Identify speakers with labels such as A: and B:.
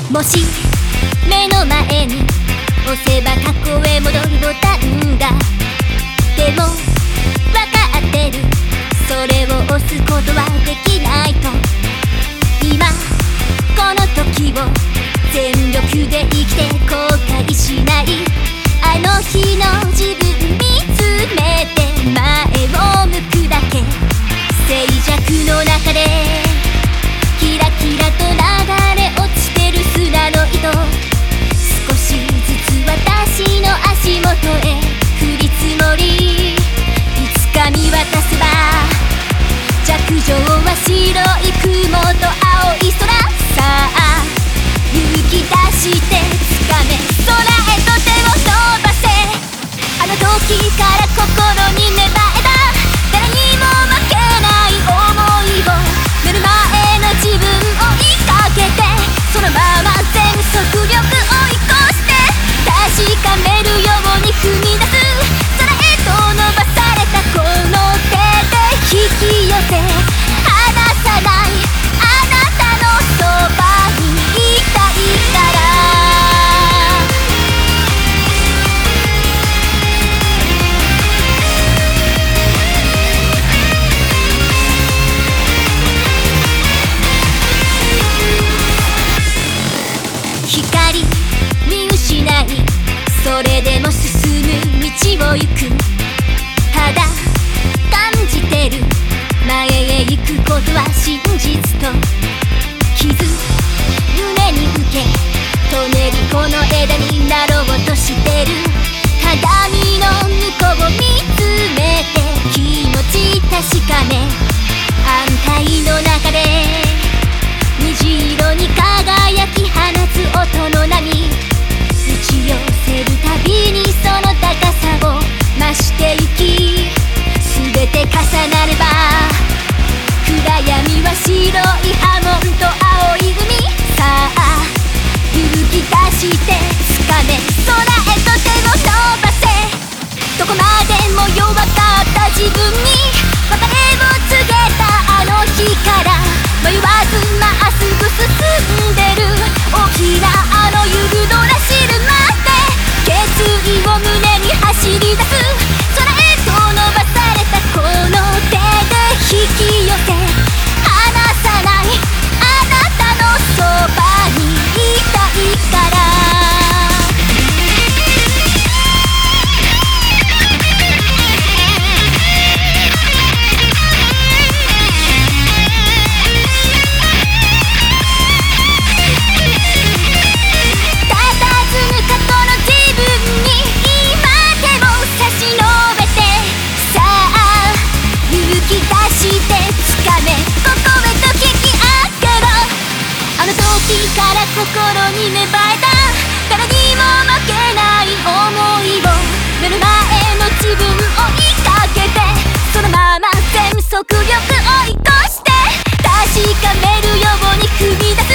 A: もし目の前に押せば過去へ戻るボタンが、でも分かってる、それを押すことはできないと。今この時を全力で生きて後悔しない。あの日の自分見つめて前を向くだけ。静寂の中でキラキラと流れ落ちてる砂の糸、少しずつ私の足元へ降り積もり、いつか見渡せば弱情は白い雲と青い空。さあ勇気出して掴め、空へと手を伸ばせ。あの時から心に芽生えた誰にも負けない想いを、目の前の自分を追いかけて、そのまま全速力追い越して確かめるように踏み出す。空へと伸ばされたこの手で引き寄せ離さない、あなたのそばにいたいから。光見失い、それでも進む道を行く。ただ感じてる、前へ行くことは真実と。傷胸に受けとねりこの枝になろうとしてる。鏡の向こうを見つめて気持ち確かめ、安泰の中で虹色に輝き放つ音の波、打ち寄せるたびにその高さを増してゆき、全て重なれば暗闇は白い波紋と青い海。さあ勇気出して掴め、空へと手を伸ばせ。どこまでも弱かった自分に別れを告げたあの日から、迷わずまっすぐ進んでる。大きなあのユグドラシルまで決意を胸に走り出す。空へと伸ばされたこの手で引き寄せ離さない、あなたのそばにいたいから。心に芽生えた誰にも負けない想いを、目の前の自分を追いかけて、そのまま全速力追い越して確かめるように踏み出す。